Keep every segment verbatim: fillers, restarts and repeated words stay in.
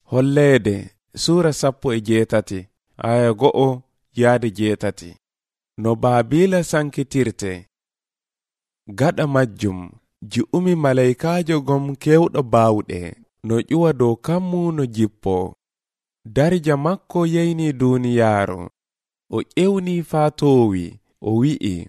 Holleede Sura sappo e jeetati aya go'o yaade jeetati. No Baabila sankitirte. Gada majjum ji'umi malaikaajo gom kewɗo baawɗe no ƴuwa dow kammu no jippo. Darja makko yeyni duniyaaru. O ƴewni faa toowi o wi'i,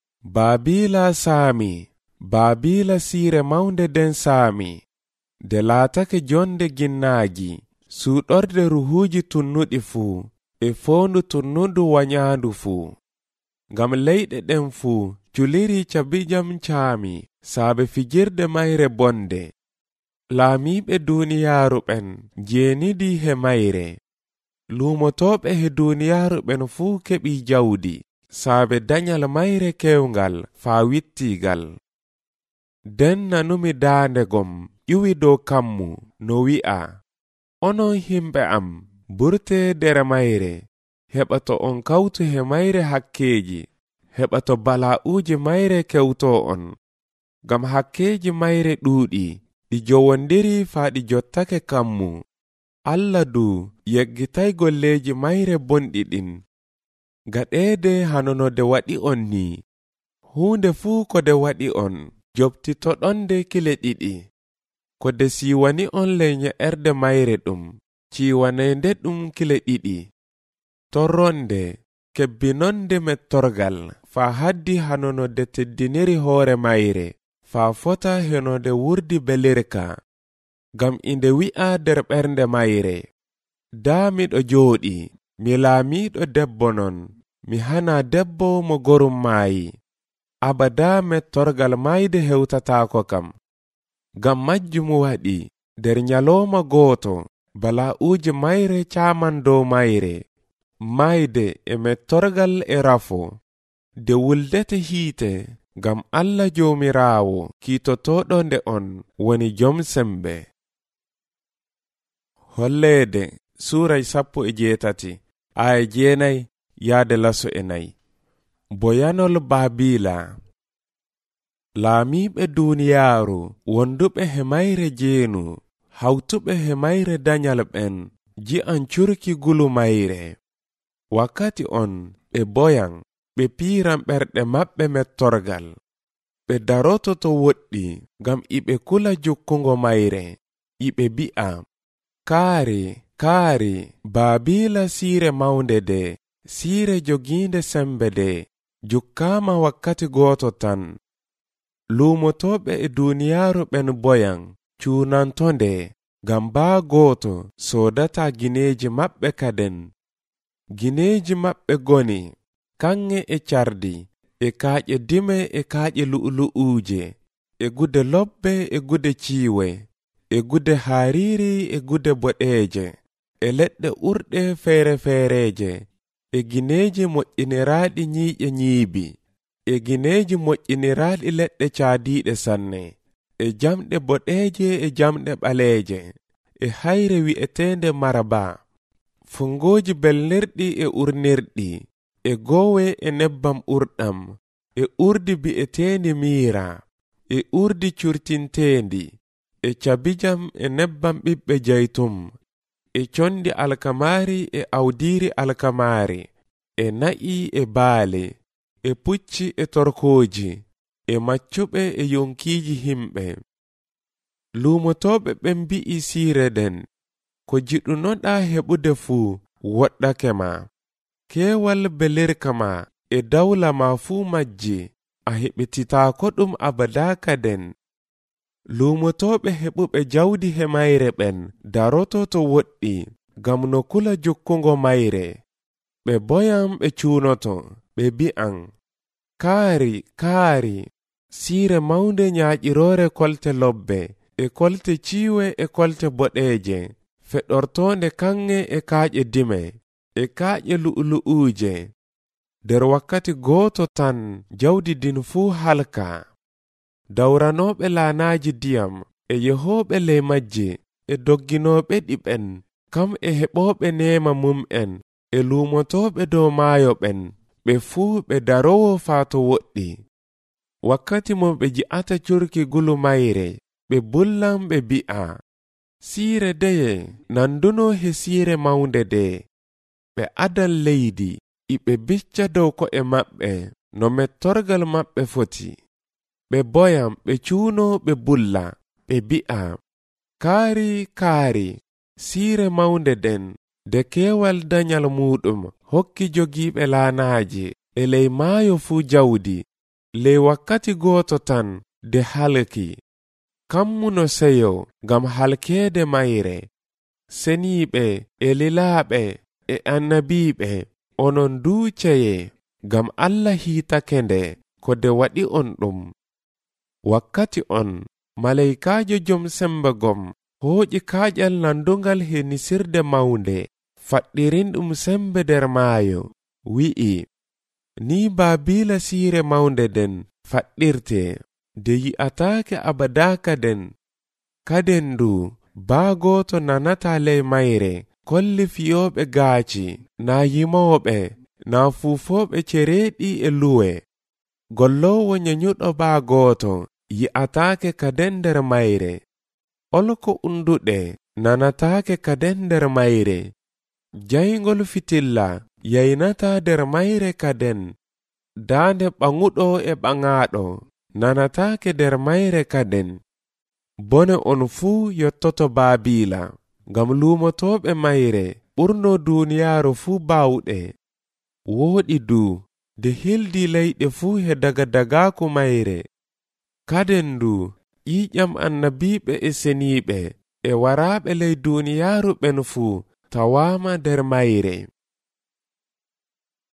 Baabila saami, Baabila siire mawnde den saami. De laatake jonde ginnaaji, suuɗorde ruhuuji tunnuɗi fuu, e foondu tunnudu wanyaandu fuu. Ngam leyɗe ɗen fuu culiri cabijam caami, saabe fijirde mayre bonde. Laamiiɓe duniyaaru ɓen jeenidi he mayre. Luumotooɓe he duniyaaru ɓen fuu keɓi jawdi, saabe danyal mayre kewngal faa wittiigal. Den nanumi daande gom ƴuwi dow kammu no wi'a, onon himɓe am burte dere mayre, heɓa to on kawtu he mayre hakkeeji, heɓa to bala'uuji mayre kewto on. Ngam hakkeeji mayre ɗuuɗi, ɗi jowondiri faa ɗi jottake kammu. Allah du yeggitay golleeji mayre bonɗi ɗin. Gaɗeede hanono de waɗi on ni, huunde fuu ko de waɗi on, jobtitoɗonde kile ɗiɗi. Ko de siiwani on leñe erde mayre ɗum, ciiwaneende ɗum kile ɗiɗi. Torronde kebbinonde mettorgal, faa haddi hanono de teddiniri hoore mayre, faa fota heno de wurdi belirka. Gam inde wi'a der ɓernde mayre, daa miɗo jooɗi, mi laamiiɗo debbo non, mi hana debbo mo gorum maayi. Abada mettorgal mayde hewtataako kam. Gam majjum waɗi, der nyalooma gooto, bala'uuji mayre caaman dow mayre, mayde e mettorgal e rafo, de wuldete hiite, gam Allah joomiraawo kiitotoɗo nde on woni jom sembe. Holleede Suura sappo e jeetati aya jeenay yaade laso e nayi. Boyanol Baabila. Laamiiɓe duniyaaru wonduɓe he mayre jeenu, hawtuɓe he mayre danyal ɓen, ji'an curki gulu mayre. Wakkati on ɓe boyan, ɓe piiran ɓerɗe maɓɓe mettorgal. Ɓe daroto to woɗɗi, ngam iɓe kula jukkungo mayre, iɓe bi'a, kaari, kaari, Baabila siire mawnde de, siire jogiinde sembe de, jukkaama wakkati gooto tan. Luumotooɓe e duniyaaru ɓen boyan, cuunantonde, ngam baa gooto soodata gineeji maɓɓe kaden. Gineeji maɓɓe goni, kanŋe e cardi, e kaaƴe dime e kaaƴe lu'ulu'uuje, e gude lobbe e gude ciiwe, e gude haariiri e gude boɗeeje, e leɗɗe urɗe feere feereeje, e gineeji moƴƴiniraaɗi nyiiƴe nyiibi, e gineeji moƴƴiniraaɗi leɗɗe caadiiɗe sanne, e jamɗe boɗeeje e jamɗe ɓaleeje, e hayre wi'eteende maraba, fungooji belnirɗi e urnirɗi, e goowe e nebbam urɗam, e urdi bi'eteendi miira, e urdi curtinteendi, e cabijam e nebbam ɓiɓɓe jaytum, e condi alkamaari e awdiiri alkamaari, e na'i e baale, e pucci e torkooji, e maccuɓe e yonkiiji himɓe. Luumotooɓe ɓen mbi'i siire den, ko jiɗunoɗaa heɓude fuu woɗɗake ma. Keewal belirka ma e dawla ma fuu majji, a heɓititaako ɗum abadaa kaden. Luumotooɓe heɓuɓe jawdi he mayre ɓen daroto to woɗɗi, gam no kula jukkungo mayre. Ɓe boyan ɓe cuunoto, ɓe bi'an, kaari, kaari, siire mawnde nyaaƴiroore kolte lobbe, e kolte ciiwe e kolte boɗeeje, feɗortoonde kanŋe e kaaƴe dime, e kaaƴe lu'ulu'uuje. Der wakkati gooto tan jawdi din fuu halka. Dawranooɓe laanaaji diyam e yehooɓe ley majje, e dogginooɓe ɗiɓen, kam e heɓooɓe neema mum'en, e luumotooɓe dow maayo ɓen, ɓe fuu ɓe darowo faa to woɗɗi. Wakkati mo ɓe ji'ata curki gulu mayre, ɓe bullan ɓe bi'a, siire deye nanduno he siire mawnde de ɓe adan leydi iɓe bicca dow ko'e maɓɓe no mettorgal maɓɓe foti ɓe boyam ɓe cuuno ɓe bulla ɓe bi'a kaari kaari siire mawnde den de keewal danyal muɗum hokki jogiiɓe laanaaji e ley maayo fuu jawdi ley wakkati gooto tan de halki kammuno seyo ngam halkeede mayre seniiɓe e lilaaɓe e annabiiɓe onon duuceye ngam Allah hiitake nde ko de waɗi on ɗum wakkati on malaykaajo jom sembe gom hooƴi kaaƴal nandungal he nisirde mawnde faɗɗirinɗum sembe nder maayo wi'i ni Baabila siire mawnde den faɗɗirte de yi'ataake abada kaden kaden ndu baa gooto nanata ley mayre kolli fiyooɓe gaaci naa yimooɓe naa fuufooɓe cereeɗi e luwe golloowo nyanyuɗo baa gooto yi'ataake kaden nder mayre olko unduɗe nanataake kaden nder mayre jayngol fitilla yaynata nder mayre kaden daande ɓaŋuɗo e ɓaŋaaɗo nanataake nder mayre kaden bone on fuu yottoto Baabila ngam luumotooɓe mayre ɓurno duuniyaaru fuu baawɗe wooɗi du de hildi leyɗe fuu he daga dagaaku mayre kaden du ƴiiƴam annabiiɓe e seniiɓe e waraaɓe ley duuniyaaru ɓen fuu tawaama nder mayre